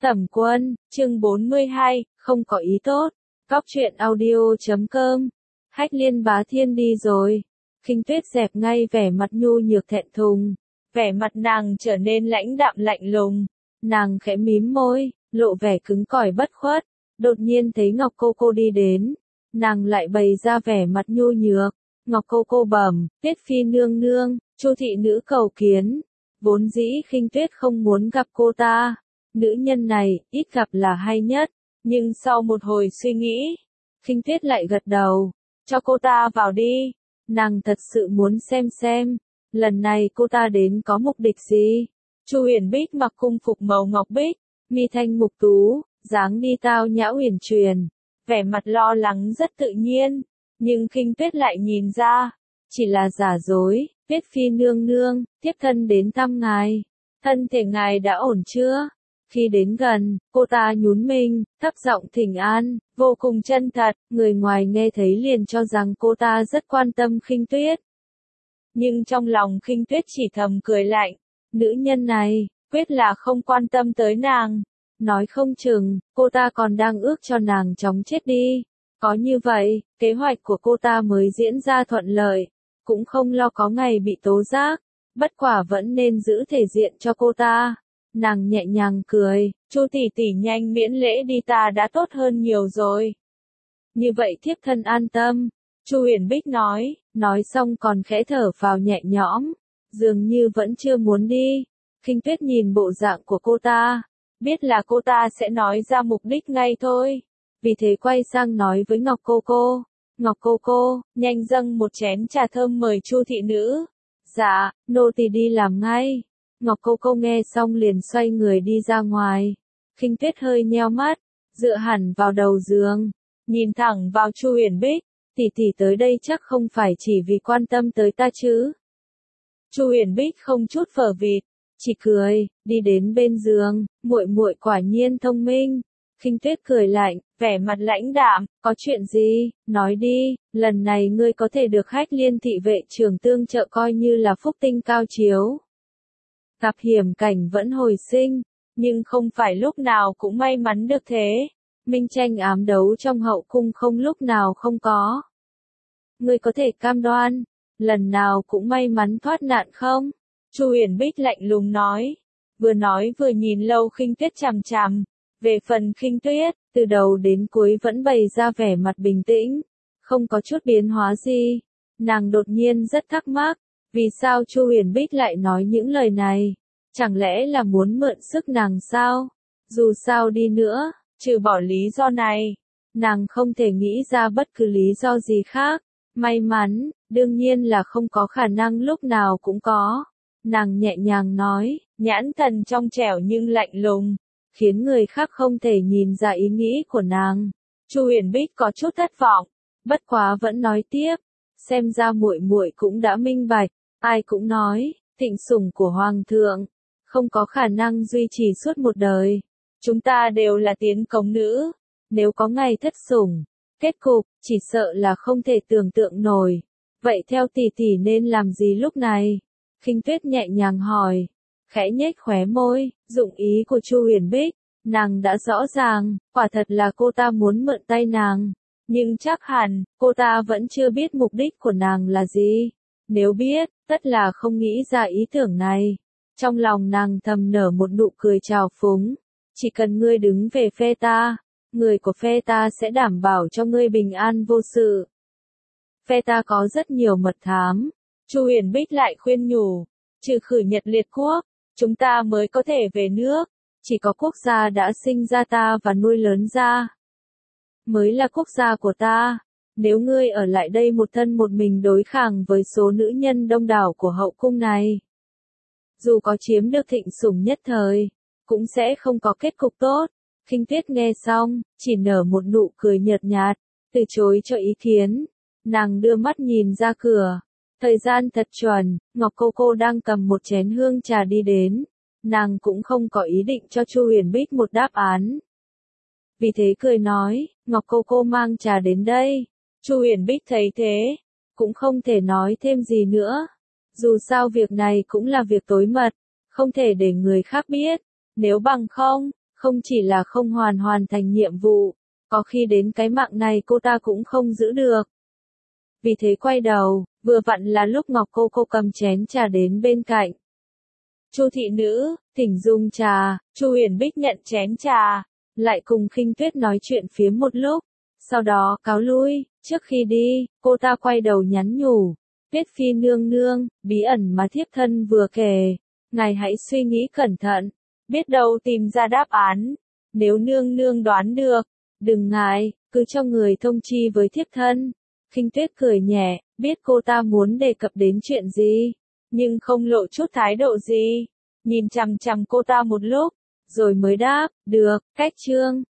Tẩm Quân, chương 42, không có ý tốt. Góc truyện audio.com. Hách Liên Bá Thiên đi rồi. Khinh Tuyết dẹp ngay vẻ mặt nhu nhược thẹn thùng. Vẻ mặt nàng trở nên lãnh đạm lạnh lùng. Nàng khẽ mím môi, lộ vẻ cứng cỏi bất khuất. Đột nhiên thấy Ngọc Cô Cô đi đến. Nàng lại bày ra vẻ mặt nhu nhược. Ngọc Cô Cô bẩm, Tuyết Phi nương nương, Chu thị nữ cầu kiến. Vốn dĩ Khinh Tuyết không muốn gặp cô ta. Nữ nhân này, ít gặp là hay nhất. Nhưng sau một hồi suy nghĩ, Khinh Tuyết lại gật đầu. Cho cô ta vào đi. Nàng thật sự muốn xem. Lần này cô ta đến có mục đích gì? Chu Uyển Bích mặc cung phục màu ngọc bích, mi thanh mục tú, dáng đi tao nhã uyển chuyển. Vẻ mặt lo lắng rất tự nhiên. Nhưng Khinh Tuyết lại nhìn ra. Chỉ là giả dối. Tuyết Phi nương nương, thiếp thân đến thăm ngài. Thân thể ngài đã ổn chưa? Khi đến gần, cô ta nhún mình, thấp giọng thỉnh an, vô cùng chân thật, người ngoài nghe thấy liền cho rằng cô ta rất quan tâm Khinh Tuyết. Nhưng trong lòng Khinh Tuyết chỉ thầm cười lạnh, nữ nhân này, quyết là không quan tâm tới nàng. Nói không chừng, cô ta còn đang ước cho nàng chóng chết đi. Có như vậy, kế hoạch của cô ta mới diễn ra thuận lợi, cũng không lo có ngày bị tố giác, bất quả vẫn nên giữ thể diện cho cô ta. Nàng nhẹ nhàng cười, Chu tỷ tỷ nhanh miễn lễ đi, ta đã tốt hơn nhiều rồi. Như vậy thiếp thân an tâm, Chu Uyển Bích nói xong còn khẽ thở phào nhẹ nhõm, dường như vẫn chưa muốn đi. Khinh Tuyết nhìn bộ dạng của cô ta, biết là cô ta sẽ nói ra mục đích ngay thôi. Vì thế quay sang nói với Ngọc Cô Cô, Ngọc Cô Cô, nhanh dâng một chén trà thơm mời Chu thị nữ. Dạ, nô tỳ đi làm ngay. Ngọc Cô Cô nghe xong liền xoay người đi ra ngoài. Khinh Tuyết hơi nheo mắt, dựa hẳn vào đầu giường, nhìn thẳng vào Chu Uyển Bích, tỷ tỷ tới đây chắc không phải chỉ vì quan tâm tới ta chứ? Chu Uyển Bích không chút phờ phịt, chỉ cười, đi đến bên giường, muội muội quả nhiên thông minh. Khinh Tuyết cười lạnh, vẻ mặt lãnh đạm, có chuyện gì, nói đi, lần này ngươi có thể được Hách Liên thị vệ trưởng tương trợ coi như là phúc tinh cao chiếu. Gặp hiểm cảnh vẫn hồi sinh, nhưng không phải lúc nào cũng may mắn được thế. Minh tranh ám đấu trong hậu cung không lúc nào không có. Ngươi có thể cam đoan, lần nào cũng may mắn thoát nạn không? Chu Uyển Bích lạnh lùng nói vừa nhìn Lâu Khinh Tuyết chằm chằm. Về phần Khinh Tuyết, từ đầu đến cuối vẫn bày ra vẻ mặt bình tĩnh, không có chút biến hóa gì. Nàng đột nhiên rất thắc mắc, vì sao Chu Uyển Bích lại nói những lời này? Chẳng lẽ là muốn mượn sức nàng sao? Dù sao đi nữa, trừ bỏ lý do này, nàng không thể nghĩ ra bất cứ lý do gì khác. May mắn, đương nhiên là không có khả năng lúc nào cũng có. Nàng nhẹ nhàng nói, nhãn thần trong trẻo nhưng lạnh lùng, khiến người khác không thể nhìn ra ý nghĩ của nàng. Chu Uyển Bích có chút thất vọng, bất quá vẫn nói tiếp, xem ra muội muội cũng đã minh bạch, ai cũng nói, thịnh sủng của hoàng thượng không có khả năng duy trì suốt một đời. Chúng ta đều là tiến cống nữ, nếu có ngày thất sủng, kết cục chỉ sợ là không thể tưởng tượng nổi. Vậy theo tỷ tỷ nên làm gì lúc này? Khinh Tuyết nhẹ nhàng hỏi, khẽ nhếch khóe môi, dụng ý của Chu Uyển Bích, nàng đã rõ ràng, quả thật là cô ta muốn mượn tay nàng, nhưng chắc hẳn, cô ta vẫn chưa biết mục đích của nàng là gì. Nếu biết, tất là không nghĩ ra ý tưởng này. Trong lòng nàng thầm nở một nụ cười trào phúng, chỉ cần ngươi đứng về phe ta, người của phe ta sẽ đảm bảo cho ngươi bình an vô sự. Phe ta có rất nhiều mật thám. Chu Uyển Bích lại khuyên nhủ, trừ Khử Nhật liệt quốc, chúng ta mới có thể về nước. Chỉ có quốc gia đã sinh ra ta và nuôi lớn ra mới là quốc gia của ta. Nếu ngươi ở lại đây một thân một mình đối kháng với số nữ nhân đông đảo của hậu cung này, dù có chiếm được thịnh sủng nhất thời, cũng sẽ không có kết cục tốt. Khinh Tuyết nghe xong, chỉ nở một nụ cười nhợt nhạt, từ chối cho ý kiến. Nàng đưa mắt nhìn ra cửa. Thời gian thật chuẩn, Ngọc Cô Cô đang cầm một chén hương trà đi đến. Nàng cũng không có ý định cho Chu Uyển Bích một đáp án. Vì thế cười nói, Ngọc Cô Cô mang trà đến đây. Chu Uyển Bích thấy thế, cũng không thể nói thêm gì nữa. Dù sao việc này cũng là việc tối mật, không thể để người khác biết. Nếu bằng không Không chỉ là không hoàn thành nhiệm vụ, có khi đến cái mạng này cô ta cũng không giữ được. Vì thế quay đầu, vừa vặn là lúc Ngọc cô cầm chén trà đến bên cạnh. Chu thị nữ, thỉnh dùng trà. Chu Uyển Bích nhận chén trà, lại cùng Khinh Tuyết nói chuyện phiếm một lúc, sau đó cáo lui. Trước khi đi, cô ta quay đầu nhắn nhủ, Tuyết Phi nương nương, bí ẩn mà thiếp thân vừa kể, ngài hãy suy nghĩ cẩn thận, biết đâu tìm ra đáp án. Nếu nương nương đoán được, đừng ngại, cứ cho người thông chi với thiếp thân. Khinh Tuyết cười nhẹ, biết cô ta muốn đề cập đến chuyện gì, nhưng không lộ chút thái độ gì. Nhìn chằm chằm cô ta một lúc, rồi mới đáp, được, cách chương.